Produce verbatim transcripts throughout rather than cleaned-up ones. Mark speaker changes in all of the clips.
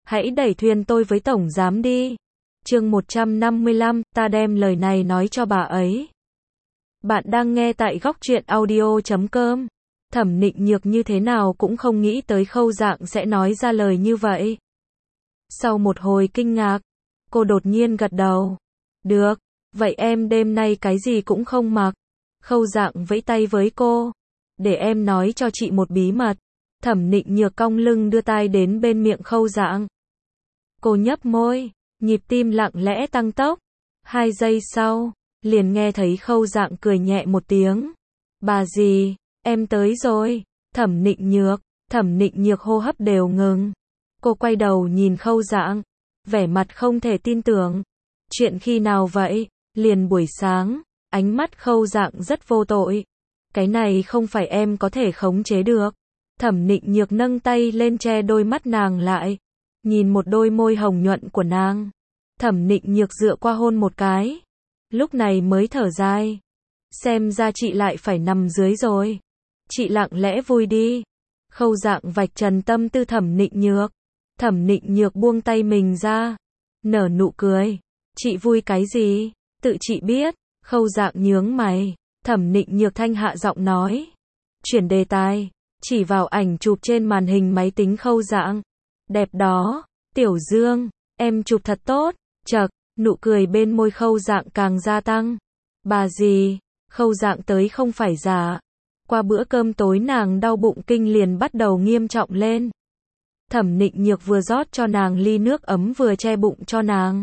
Speaker 1: hãy đẩy thuyền tôi với tổng giám đi. Chương một trăm năm mươi lăm, ta đem lời này nói cho bà ấy. Bạn đang nghe tại góc truyện audio chấm com. Thẩm Nịnh Nhược như thế nào cũng không nghĩ tới Khâu Dạng sẽ nói ra lời như vậy. Sau một hồi kinh ngạc, cô đột nhiên gật đầu. Được, vậy em đêm nay cái gì cũng không mặc. Khâu Dạng vẫy tay với cô. Để em nói cho chị một bí mật. Thẩm Nịnh Nhược cong lưng đưa tai đến bên miệng Khâu Dạng. Cô nhấp môi, nhịp tim lặng lẽ tăng tốc. Hai giây sau, liền nghe thấy Khâu Dạng cười nhẹ một tiếng. Bà gì, em tới rồi. Thẩm Nịnh Nhược, Thẩm Nịnh Nhược hô hấp đều ngừng. Cô quay đầu nhìn Khâu Dạng, vẻ mặt không thể tin tưởng. Chuyện khi nào vậy? Liền buổi sáng. Ánh mắt Khâu Dạng rất vô tội. Cái này không phải em có thể khống chế được. Thẩm Nịnh Nhược nâng tay lên che đôi mắt nàng lại. Nhìn một đôi môi hồng nhuận của nàng. Thẩm Nịnh Nhược dựa qua hôn một cái. Lúc này mới thở dài. Xem ra chị lại phải nằm dưới rồi. Chị lặng lẽ vui đi. Khâu Dạng vạch trần tâm tư Thẩm Nịnh Nhược. Thẩm Nịnh Nhược buông tay mình ra. Nở nụ cười. Chị vui cái gì? Tự chị biết. Khâu Dạng nhướng mày. Thẩm Nịnh Nhược thanh hạ giọng nói. Chuyển đề tài. Chỉ vào ảnh chụp trên màn hình máy tính Khâu Dạng. Đẹp đó. Tiểu Dương. Em chụp thật tốt. Chậc. Nụ cười bên môi Khâu Dạng càng gia tăng. Bà gì? Khâu Dạng tới không phải giả. Qua bữa cơm tối nàng đau bụng kinh liền bắt đầu nghiêm trọng lên. Thẩm Nịnh Nhược vừa rót cho nàng ly nước ấm vừa che bụng cho nàng.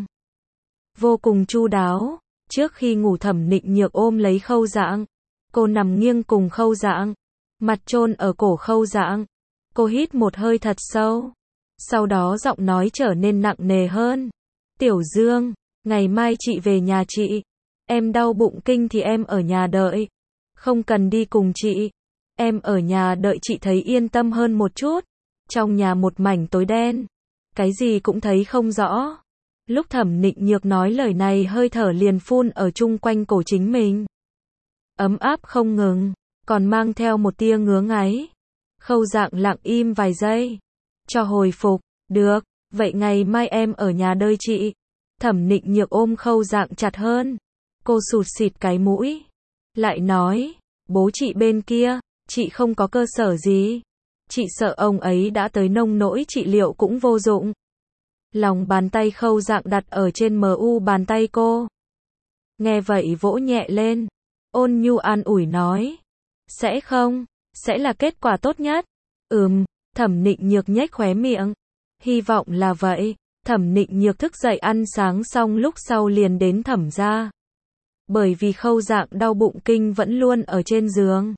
Speaker 1: Vô cùng chu đáo. Trước khi ngủ Thẩm Nịnh Nhược ôm lấy Khâu Dạng. Cô nằm nghiêng cùng Khâu Dạng. Mặt chôn ở cổ Khâu Dạng. Cô hít một hơi thật sâu. Sau đó giọng nói trở nên nặng nề hơn. Tiểu Dương, ngày mai chị về nhà chị. Em đau bụng kinh thì em ở nhà đợi. Không cần đi cùng chị. Em ở nhà đợi chị thấy yên tâm hơn một chút. Trong nhà một mảnh tối đen. Cái gì cũng thấy không rõ. Lúc Thẩm Nịnh Nhược nói lời này hơi thở liền phun ở chung quanh cổ chính mình. Ấm áp không ngừng, còn mang theo một tia ngứa ngáy. Khâu Dạng lặng im vài giây. Cho hồi phục, được, vậy ngày mai em ở nhà đợi chị. Thẩm Nịnh Nhược ôm Khâu Dạng chặt hơn. Cô sụt sịt cái mũi. Lại nói, bố chị bên kia, chị không có cơ sở gì. Chị sợ ông ấy đã tới nông nỗi trị liệu cũng vô dụng. Lòng bàn tay Khâu Dạng đặt ở trên mu bàn tay cô. Nghe vậy vỗ nhẹ lên. Ôn nhu an ủi nói. Sẽ không, sẽ là kết quả tốt nhất. Ừm, Thẩm Nịnh Nhược nhếch khóe miệng. Hy vọng là vậy. Thẩm Nịnh Nhược thức dậy ăn sáng xong lúc sau liền đến Thẩm gia. Bởi vì Khâu Dạng đau bụng kinh vẫn luôn ở trên giường.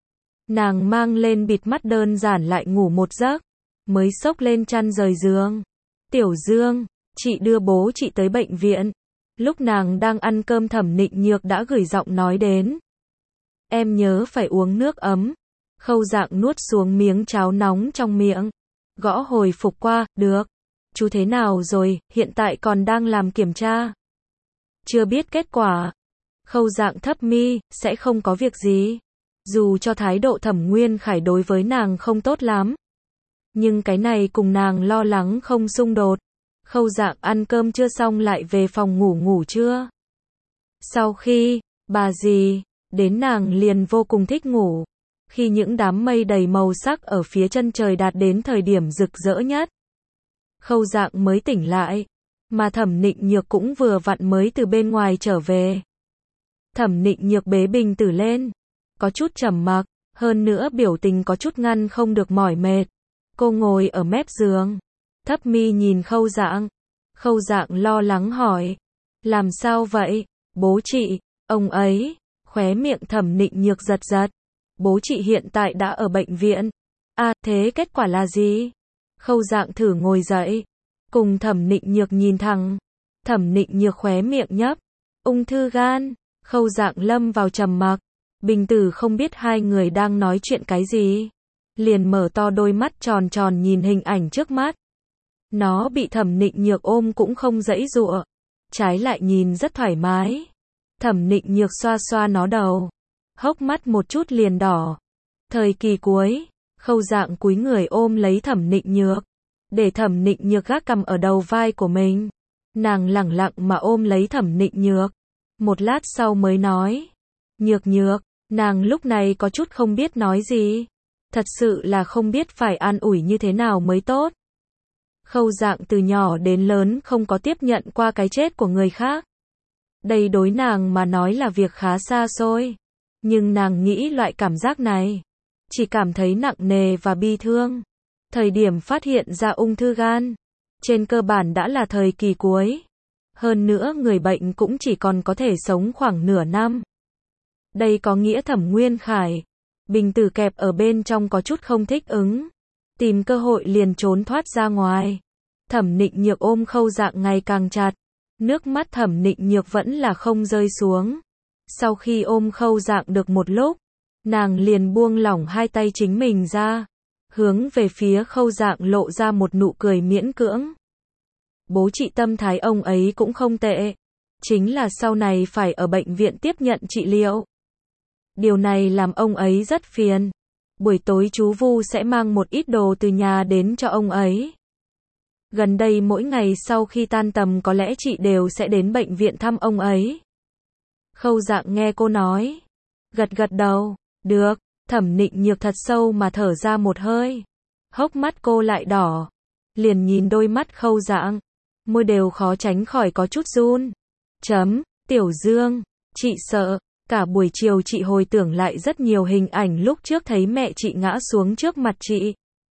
Speaker 1: Nàng mang lên bịt mắt đơn giản lại ngủ một giấc. Mới xốc lên chăn rời giường. Tiểu Dương, chị đưa bố chị tới bệnh viện. Lúc nàng đang ăn cơm Thẩm Nịnh Nhược đã gửi giọng nói đến. Em nhớ phải uống nước ấm. Khâu Dạng nuốt xuống miếng cháo nóng trong miệng. Gõ hồi phục qua, được. Chú thế nào rồi, hiện tại còn đang làm kiểm tra. Chưa biết kết quả. Khâu Dạng thấp mi, sẽ không có việc gì. Dù cho thái độ Thẩm Nguyên Khải đối với nàng không tốt lắm. Nhưng cái này cùng nàng lo lắng không xung đột. Khâu Dạng ăn cơm chưa xong lại về phòng ngủ ngủ trưa. Sau khi, bà gì, đến nàng liền vô cùng thích ngủ. Khi những đám mây đầy màu sắc ở phía chân trời đạt đến thời điểm rực rỡ nhất. Khâu Dạng mới tỉnh lại. Mà Thẩm Nịnh Nhược cũng vừa vặn mới từ bên ngoài trở về. Thẩm Nịnh Nhược bế bình tử lên. Có chút trầm mặc, hơn nữa biểu tình có chút ngăn không được mỏi mệt. Cô ngồi ở mép giường. Thấp mi nhìn Khâu Dạng. Khâu Dạng lo lắng hỏi. Làm sao vậy? Bố chị, ông ấy. Khóe miệng Thẩm Nịnh Nhược giật giật. Bố chị hiện tại đã ở bệnh viện. À, thế kết quả là gì? Khâu Dạng thử ngồi dậy. Cùng Thẩm Nịnh Nhược nhìn thẳng. Thẩm Nịnh Nhược khóe miệng nhấp. Ung thư gan. Khâu Dạng lâm vào trầm mặc. Bình tử không biết hai người đang nói chuyện cái gì. Liền mở to đôi mắt tròn tròn nhìn hình ảnh trước mắt. Nó bị Thẩm Nịnh Nhược ôm cũng không giãy giụa. Trái lại nhìn rất thoải mái. Thẩm Nịnh Nhược xoa xoa nó đầu. Hốc mắt một chút liền đỏ. Thời kỳ cuối, Khâu Dạng cúi người ôm lấy Thẩm Nịnh Nhược. để Thẩm Nịnh Nhược gác cằm ở đầu vai của mình. Nàng lẳng lặng mà ôm lấy Thẩm Nịnh Nhược. Một lát sau mới nói. Nhược Nhược, nàng lúc này có chút không biết nói gì. Thật sự là không biết phải an ủi như thế nào mới tốt. Khâu Dạng từ nhỏ đến lớn không có tiếp nhận qua cái chết của người khác. Đây đối nàng mà nói là việc khá xa xôi. Nhưng nàng nghĩ loại cảm giác này, chỉ cảm thấy nặng nề và bi thương. Thời điểm phát hiện ra ung thư gan, trên cơ bản đã là thời kỳ cuối. Hơn nữa người bệnh cũng chỉ còn có thể sống khoảng nửa năm. Đây có nghĩa Thẩm Nguyên Khải, bình tử kẹp ở bên trong có chút không thích ứng. Tìm cơ hội liền trốn thoát ra ngoài. Thẩm Nịnh Nhược ôm Khâu Dạng ngày càng chặt. Nước mắt Thẩm Nịnh Nhược vẫn là không rơi xuống. Sau khi ôm Khâu Dạng được một lúc, nàng liền buông lỏng hai tay chính mình ra. Hướng về phía Khâu Dạng lộ ra một nụ cười miễn cưỡng. Bố trị tâm thái ông ấy cũng không tệ. Chính là sau này phải ở bệnh viện tiếp nhận trị liệu. Điều này làm ông ấy rất phiền. Buổi tối chú Vu sẽ mang một ít đồ từ nhà đến cho ông ấy. Gần đây mỗi ngày sau khi tan tầm có lẽ chị đều sẽ đến bệnh viện thăm ông ấy. Khâu Dạng nghe cô nói. Gật gật đầu. Được. Thẩm Nịnh Nhược thật sâu mà thở ra một hơi. Hốc mắt cô lại đỏ. Liền nhìn đôi mắt Khâu Dạng. Môi đều khó tránh khỏi có chút run. Chấm. Tiểu Dương. Chị sợ. Cả buổi chiều chị hồi tưởng lại rất nhiều hình ảnh lúc trước thấy mẹ chị ngã xuống trước mặt chị.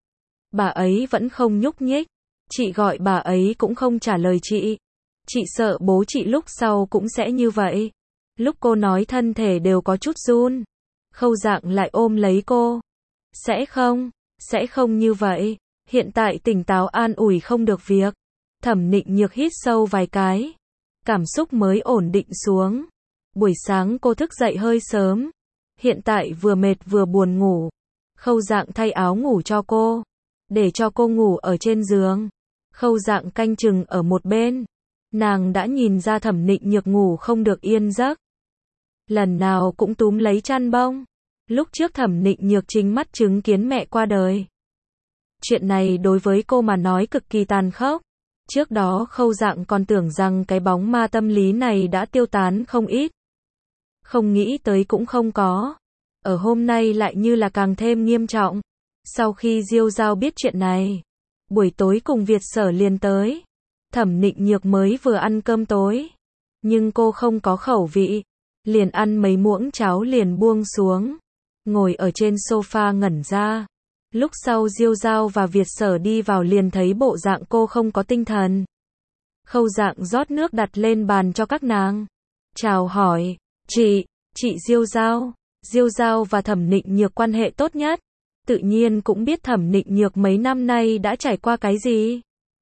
Speaker 1: Bà ấy vẫn không nhúc nhích. Chị gọi bà ấy cũng không trả lời chị. Chị sợ bố chị lúc sau cũng sẽ như vậy. Lúc cô nói thân thể đều có chút run. Khâu Dạng lại ôm lấy cô. Sẽ không, sẽ không như vậy. Hiện tại tỉnh táo an ủi không được việc. Thẩm Nịnh Nhược hít sâu vài cái. Cảm xúc mới ổn định xuống. Buổi sáng cô thức dậy hơi sớm. Hiện tại vừa mệt vừa buồn ngủ. Khâu Dạng thay áo ngủ cho cô. Để cho cô ngủ ở trên giường. Khâu Dạng canh chừng ở một bên. Nàng đã nhìn ra Thẩm Nịnh Nhược ngủ không được yên giấc. Lần nào cũng túm lấy chăn bông. Lúc trước Thẩm Nịnh Nhược chính mắt chứng kiến mẹ qua đời. Chuyện này đối với cô mà nói cực kỳ tàn khốc. Trước đó Khâu Dạng còn tưởng rằng cái bóng ma tâm lý này đã tiêu tán không ít. Không nghĩ tới cũng không có. Ở hôm nay lại như là càng thêm nghiêm trọng. Sau khi Diêu Giao biết chuyện này, buổi tối cùng Việt Sở liền tới. Thẩm Nịnh Nhược mới vừa ăn cơm tối, nhưng cô không có khẩu vị, liền ăn mấy muỗng cháo liền buông xuống, ngồi ở trên sofa ngẩn ra. Lúc sau Diêu Giao và Việt Sở đi vào liền thấy bộ dạng cô không có tinh thần. Khâu Dạng rót nước đặt lên bàn cho các nàng. Chào hỏi, chị, chị Diêu Giao. Diêu Giao và Thẩm Nịnh Nhược quan hệ tốt nhất. Tự nhiên cũng biết Thẩm Nịnh Nhược mấy năm nay đã trải qua cái gì.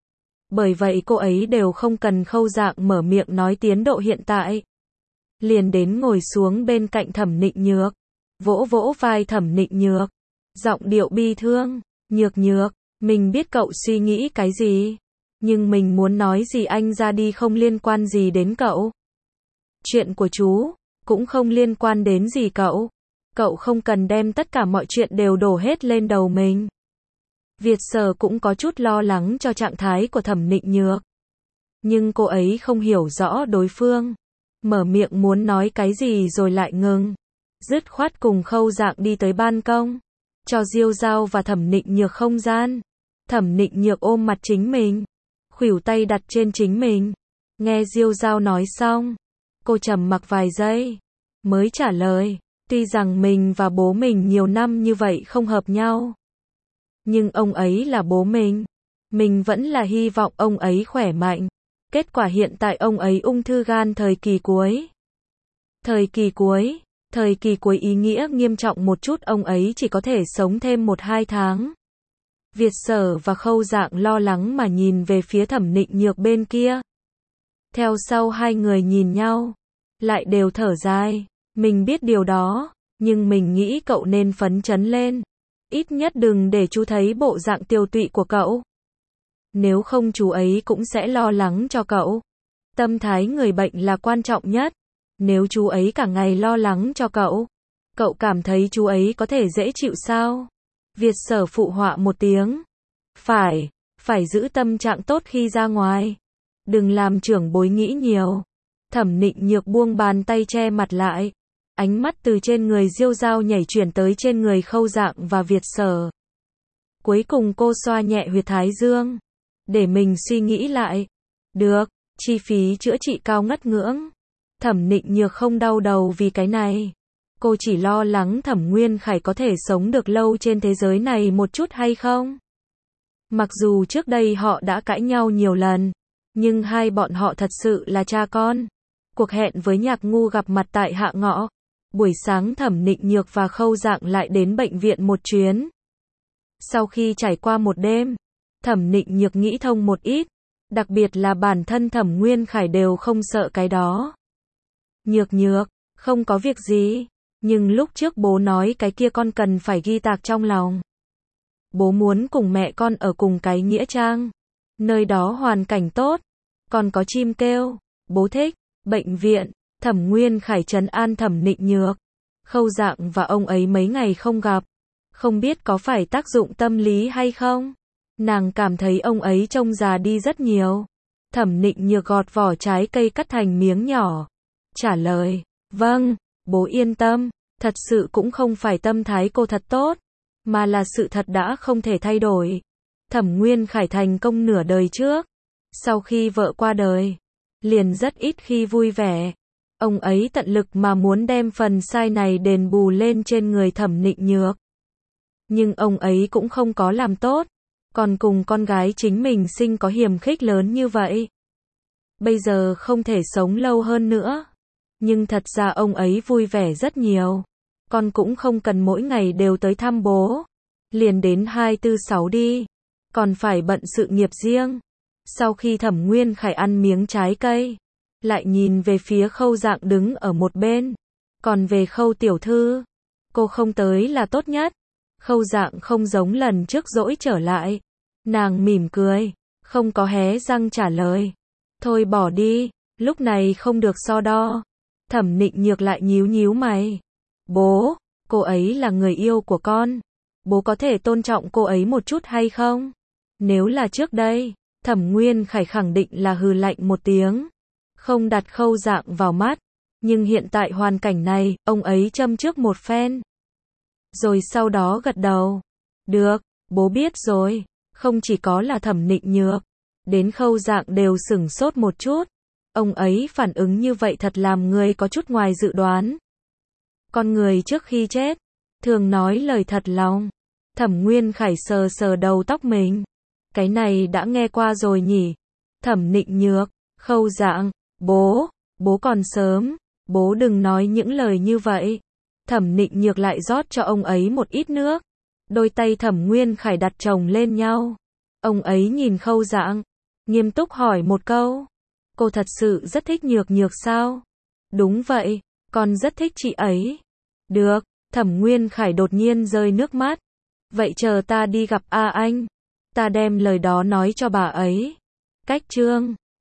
Speaker 1: Bởi vậy cô ấy đều không cần Khâu Dạng mở miệng nói tiến độ hiện tại. Liền đến ngồi xuống bên cạnh Thẩm Nịnh Nhược. Vỗ vỗ vai Thẩm Nịnh Nhược. Giọng điệu bi thương. Nhược Nhược, mình biết cậu suy nghĩ cái gì. Nhưng mình muốn nói gì anh ra đi không liên quan gì đến cậu. Chuyện của chú cũng không liên quan đến gì cậu. Cậu không cần đem tất cả mọi chuyện đều đổ hết lên đầu mình. Việt Sở cũng có chút lo lắng cho trạng thái của Thẩm Nịnh Nhược. Nhưng cô ấy không hiểu rõ đối phương. Mở miệng muốn nói cái gì rồi lại ngừng. Dứt khoát cùng Khâu Dạng đi tới ban công. Cho Diêu Giao và Thẩm Nịnh Nhược không gian. Thẩm Nịnh Nhược ôm mặt chính mình. Khuỷu tay đặt trên chính mình. Nghe Diêu Giao nói xong. Cô trầm mặc vài giây. Mới trả lời. Tuy rằng mình và bố mình nhiều năm như vậy không hợp nhau. Nhưng ông ấy là bố mình. Mình vẫn là hy vọng ông ấy khỏe mạnh. Kết quả hiện tại ông ấy ung thư gan thời kỳ cuối. Thời kỳ cuối. Thời kỳ cuối ý nghĩa nghiêm trọng một chút, ông ấy chỉ có thể sống thêm một hai tháng. Việt Sở và Khâu Dạng lo lắng mà nhìn về phía Thẩm Nịnh Nhược bên kia. Theo sau hai người nhìn nhau. Lại đều thở dài. Mình biết điều đó. Nhưng mình nghĩ cậu nên phấn chấn lên. Ít nhất đừng để chú thấy bộ dạng tiêu tụy của cậu. Nếu không chú ấy cũng sẽ lo lắng cho cậu. Tâm thái người bệnh là quan trọng nhất. Nếu chú ấy cả ngày lo lắng cho cậu, cậu cảm thấy chú ấy có thể dễ chịu sao? Việt Sở phụ họa một tiếng. Phải, phải giữ tâm trạng tốt khi ra ngoài. Đừng làm trưởng bối nghĩ nhiều. Thẩm Nịnh Nhược buông bàn tay che mặt lại. Ánh mắt từ trên người Diêu Dao nhảy chuyển tới trên người Khâu Dạng và Việt Sở. Cuối cùng cô xoa nhẹ huyệt thái dương. Để mình suy nghĩ lại. Được, chi phí chữa trị cao ngất ngưỡng. Thẩm Nịnh Nhược không đau đầu vì cái này. Cô chỉ lo lắng Thẩm Nguyên Khải có thể sống được lâu trên thế giới này một chút hay không. Mặc dù trước đây họ đã cãi nhau nhiều lần, nhưng hai bọn họ thật sự là cha con. Cuộc hẹn với Nhạc Ngu gặp mặt tại Hạ Ngọ. Buổi sáng Thẩm Nịnh Nhược và Khâu Dạng lại đến bệnh viện một chuyến. Sau khi trải qua một đêm, Thẩm Nịnh Nhược nghĩ thông một ít, đặc biệt là bản thân Thẩm Nguyên Khải đều không sợ cái đó. Nhược Nhược, không có việc gì, nhưng lúc trước bố nói cái kia con cần phải ghi tạc trong lòng. Bố muốn cùng mẹ con ở cùng cái nghĩa trang. Nơi đó hoàn cảnh tốt, còn có chim kêu, bố thích. Bệnh viện, Thẩm Nguyên Khải trấn an Thẩm Nịnh Nhược. Khâu Dạng và ông ấy mấy ngày không gặp, không biết có phải tác dụng tâm lý hay không. Nàng cảm thấy ông ấy trông già đi rất nhiều. Thẩm Nịnh Nhược gọt vỏ trái cây cắt thành miếng nhỏ. Trả lời, vâng, bố yên tâm, thật sự cũng không phải tâm thái cô thật tốt, mà là sự thật đã không thể thay đổi. Thẩm Nguyên Khải thành công nửa đời trước. Sau khi vợ qua đời, liền rất ít khi vui vẻ. Ông ấy tận lực mà muốn đem phần sai này đền bù lên trên người Thẩm Nịnh Nhược. Nhưng ông ấy cũng không có làm tốt, còn cùng con gái chính mình sinh có hiềm khích lớn như vậy. Bây giờ không thể sống lâu hơn nữa. Nhưng thật ra ông ấy vui vẻ rất nhiều. Con cũng không cần mỗi ngày đều tới thăm bố. Liền đến hai tư sáu đi. Còn phải bận sự nghiệp riêng. Sau khi Thẩm Nguyên Khải ăn miếng trái cây, lại nhìn về phía Khâu Dạng đứng ở một bên. Còn về Khâu tiểu thư, cô không tới là tốt nhất. Khâu Dạng không giống lần trước dỗi trở lại. Nàng mỉm cười, không có hé răng trả lời. Thôi bỏ đi, lúc này không được so đo. Thẩm Nịnh Nhược lại nhíu nhíu mày. Bố, cô ấy là người yêu của con. Bố có thể tôn trọng cô ấy một chút hay không? Nếu là trước đây, Thẩm Nguyên Khải khẳng định là hừ lạnh một tiếng. Không đặt Khâu Dạng vào mắt. Nhưng hiện tại hoàn cảnh này, ông ấy châm trước một phen. Rồi sau đó gật đầu. Được, bố biết rồi. Không chỉ có là Thẩm Nịnh Nhược, đến Khâu Dạng đều sửng sốt một chút. Ông ấy phản ứng như vậy thật làm người có chút ngoài dự đoán. Con người trước khi chết, thường nói lời thật lòng. Thẩm Nguyên Khải sờ sờ đầu tóc mình. Cái này đã nghe qua rồi nhỉ? Thẩm Nịnh Nhược, Khâu Dạng, bố, bố còn sớm, bố đừng nói những lời như vậy. Thẩm Nịnh Nhược lại rót cho ông ấy một ít nước. Đôi tay Thẩm Nguyên Khải đặt chồng lên nhau. Ông ấy nhìn Khâu Dạng, nghiêm túc hỏi một câu. Cô thật sự rất thích Nhược Nhược sao? Đúng vậy, con rất thích chị ấy. Được, Thẩm Nguyên Khải đột nhiên rơi nước mắt. Vậy chờ ta đi gặp A Anh. Ta đem lời đó nói cho bà ấy. Cách chương